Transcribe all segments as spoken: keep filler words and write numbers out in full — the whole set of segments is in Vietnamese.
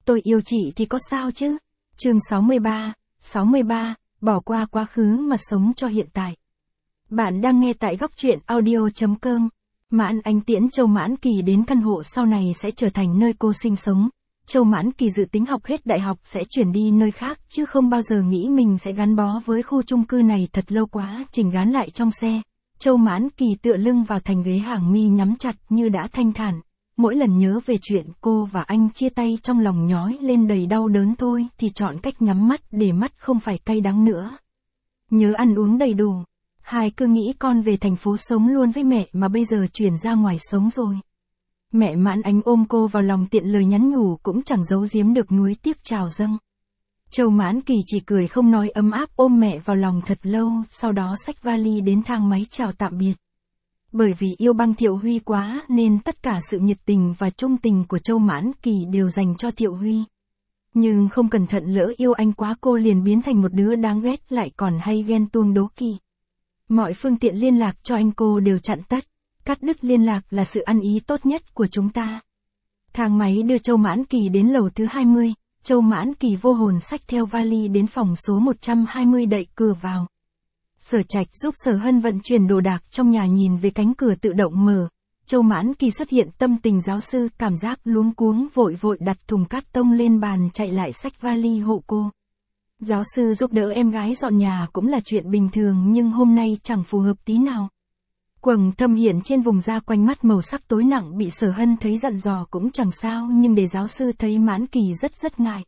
tôi yêu chị thì có sao chứ? Chương sáu mươi ba, sáu mươi ba, bỏ qua quá khứ mà sống cho hiện tại. Bạn đang nghe tại góc truyện audio chấm com. Mãn Ánh tiễn Châu Mãn Kỳ đến căn hộ sau này sẽ trở thành nơi cô sinh sống. Châu Mãn Kỳ dự tính học hết đại học sẽ chuyển đi nơi khác chứ không bao giờ nghĩ mình sẽ gắn bó với khu chung cư này thật lâu quá. Chỉnh gán lại trong xe, Châu Mãn Kỳ tựa lưng vào thành ghế, hàng mi nhắm chặt như đã thanh thản. Mỗi lần nhớ về chuyện cô và anh chia tay trong lòng nhói lên đầy đau đớn thôi thì chọn cách nhắm mắt để mắt không phải cay đắng nữa. Nhớ ăn uống đầy đủ. Hai cứ nghĩ con về thành phố sống luôn với mẹ mà bây giờ chuyển ra ngoài sống rồi. Mẹ Mãn Ánh ôm cô vào lòng tiện lời nhắn nhủ cũng chẳng giấu giếm được nuối tiếc trào dâng. Châu Mãn Kỳ chỉ cười không nói, ấm áp ôm mẹ vào lòng thật lâu, sau đó xách vali đến thang máy chào tạm biệt. Bởi vì yêu Băng Thiệu Huy quá nên tất cả sự nhiệt tình và trung tình của Châu Mãn Kỳ đều dành cho Thiệu Huy. Nhưng không cẩn thận lỡ yêu anh quá cô liền biến thành một đứa đáng ghét, lại còn hay ghen tuông đố kỵ. Mọi phương tiện liên lạc cho anh cô đều chặn tất. Cắt đứt liên lạc là sự ăn ý tốt nhất của chúng ta. Thang máy đưa Châu Mãn Kỳ đến lầu thứ hai mươi. Châu Mãn Kỳ vô hồn xách theo vali đến phòng số một trăm hai mươi, đậy cửa vào. Sở Trạch giúp Sở Hân vận chuyển đồ đạc trong nhà, nhìn về cánh cửa tự động mở. Châu Mãn Kỳ xuất hiện tâm tình giáo sư, cảm giác luống cuống, vội vội đặt thùng cát tông lên bàn, chạy lại xách vali hộ cô. Giáo sư giúp đỡ em gái dọn nhà cũng là chuyện bình thường nhưng hôm nay chẳng phù hợp tí nào. Quầng thâm hiện trên vùng da quanh mắt màu sắc tối nặng bị Sở Hân thấy dặn dò cũng chẳng sao, nhưng để giáo sư thấy Mãn Kỳ rất rất ngại.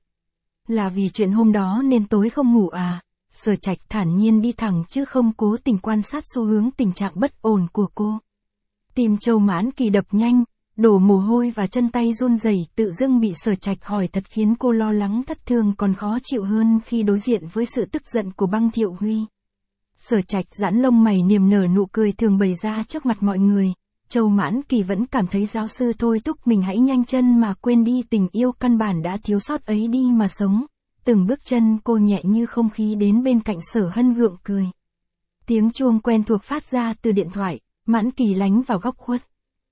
Là vì chuyện hôm đó nên tối không ngủ à? Sở Trạch thản nhiên đi thẳng chứ không cố tình quan sát xu hướng tình trạng bất ổn của cô. Tim Châu Mãn Kỳ đập nhanh, đổ mồ hôi và chân tay run rẩy, tự dưng bị Sở Trạch hỏi thật khiến cô lo lắng thất thường còn khó chịu hơn khi đối diện với sự tức giận của Băng Thiệu Huy. Sở Trạch giãn lông mày, niềm nở nụ cười thường bày ra trước mặt mọi người. Châu Mãn Kỳ vẫn cảm thấy giáo sư thôi thúc mình hãy nhanh chân mà quên đi tình yêu căn bản đã thiếu sót ấy đi mà sống. Từng bước chân cô nhẹ như không khí đến bên cạnh Sở Hân gượng cười. Tiếng chuông quen thuộc phát ra từ điện thoại, Mãn Kỳ lánh vào góc khuất.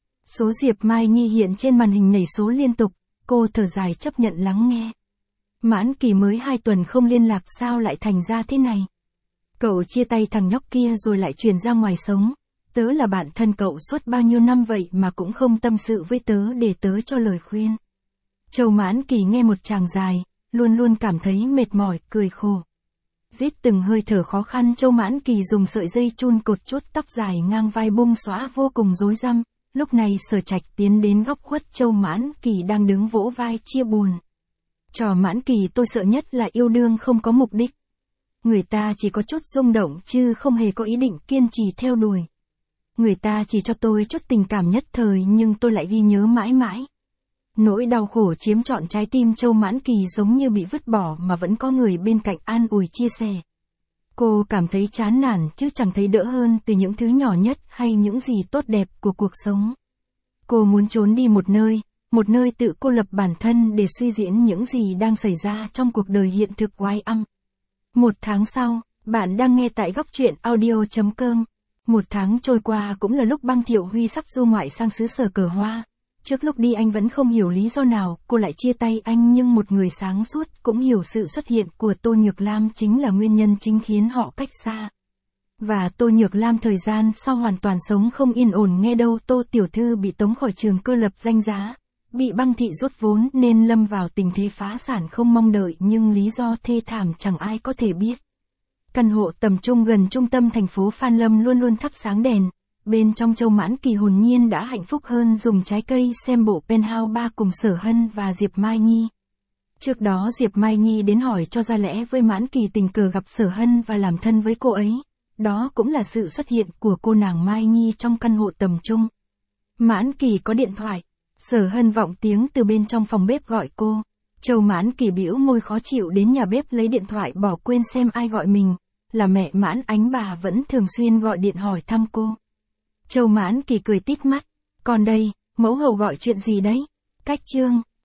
Số Diệp Mai Nhi hiện trên màn hình nhảy số liên tục, cô thở dài chấp nhận lắng nghe. Mãn Kỳ mới hai tuần không liên lạc sao lại thành ra thế này? Cậu chia tay thằng nhóc kia rồi lại chuyển ra ngoài sống. Tớ là bạn thân cậu suốt bao nhiêu năm vậy mà cũng không tâm sự với tớ để tớ cho lời khuyên. Châu Mãn Kỳ nghe một tràng dài, luôn luôn cảm thấy mệt mỏi, cười khổ. Rít từng hơi thở khó khăn, Châu Mãn Kỳ dùng sợi dây chun cột chút tóc dài ngang vai bung xõa vô cùng rối rắm. Lúc này Sở Trạch tiến đến góc khuất, Châu Mãn Kỳ đang đứng vỗ vai chia buồn. Trò Mãn Kỳ tôi sợ nhất là yêu đương không có mục đích. Người ta chỉ có chút rung động chứ không hề có ý định kiên trì theo đuổi. Người ta chỉ cho tôi chút tình cảm nhất thời nhưng tôi lại ghi nhớ mãi mãi. Nỗi đau khổ chiếm trọn trái tim Châu Mãn Kỳ, giống như bị vứt bỏ mà vẫn có người bên cạnh an ủi chia sẻ. Cô cảm thấy chán nản chứ chẳng thấy đỡ hơn từ những thứ nhỏ nhất hay những gì tốt đẹp của cuộc sống. Cô muốn trốn đi một nơi, một nơi tự cô lập bản thân để suy diễn những gì đang xảy ra trong cuộc đời hiện thực oái âm. Một tháng sau, bạn đang nghe tại góc truyện audio chấm com. Một tháng trôi qua cũng là lúc Băng Thiệu Huy sắp du ngoại sang xứ sở cờ hoa. Trước lúc đi anh vẫn không hiểu lý do nào cô lại chia tay anh, nhưng một người sáng suốt cũng hiểu sự xuất hiện của Tô Nhược Lam chính là nguyên nhân chính khiến họ cách xa. Và Tô Nhược Lam thời gian sau hoàn toàn sống không yên ổn, nghe đâu Tô tiểu thư bị tống khỏi trường cơ lập danh giá, bị Băng thị rút vốn nên lâm vào tình thế phá sản không mong đợi, nhưng lý do thê thảm chẳng ai có thể biết. Căn hộ tầm trung gần trung tâm thành phố Phan Lâm luôn luôn thắp sáng đèn. Bên trong Châu Mãn Kỳ hồn nhiên đã hạnh phúc hơn dùng trái cây xem bộ Penthouse ba cùng Sở Hân và Diệp Mai Nhi. Trước đó Diệp Mai Nhi đến hỏi cho ra lẽ với Mãn Kỳ, tình cờ gặp Sở Hân và làm thân với cô ấy. Đó cũng là sự xuất hiện của cô nàng Mai Nhi trong căn hộ tầm trung. Mãn Kỳ có điện thoại. Sở Hân vọng tiếng từ bên trong phòng bếp gọi cô. Châu Mãn Kỳ bĩu môi khó chịu đến nhà bếp lấy điện thoại, bỏ quên xem ai gọi mình. Là mẹ Mãn Ánh, bà vẫn thường xuyên gọi điện hỏi thăm cô. Châu Mãn Kỳ cười tít mắt. Còn đây, mẫu hậu gọi chuyện gì đấy? Cách chương.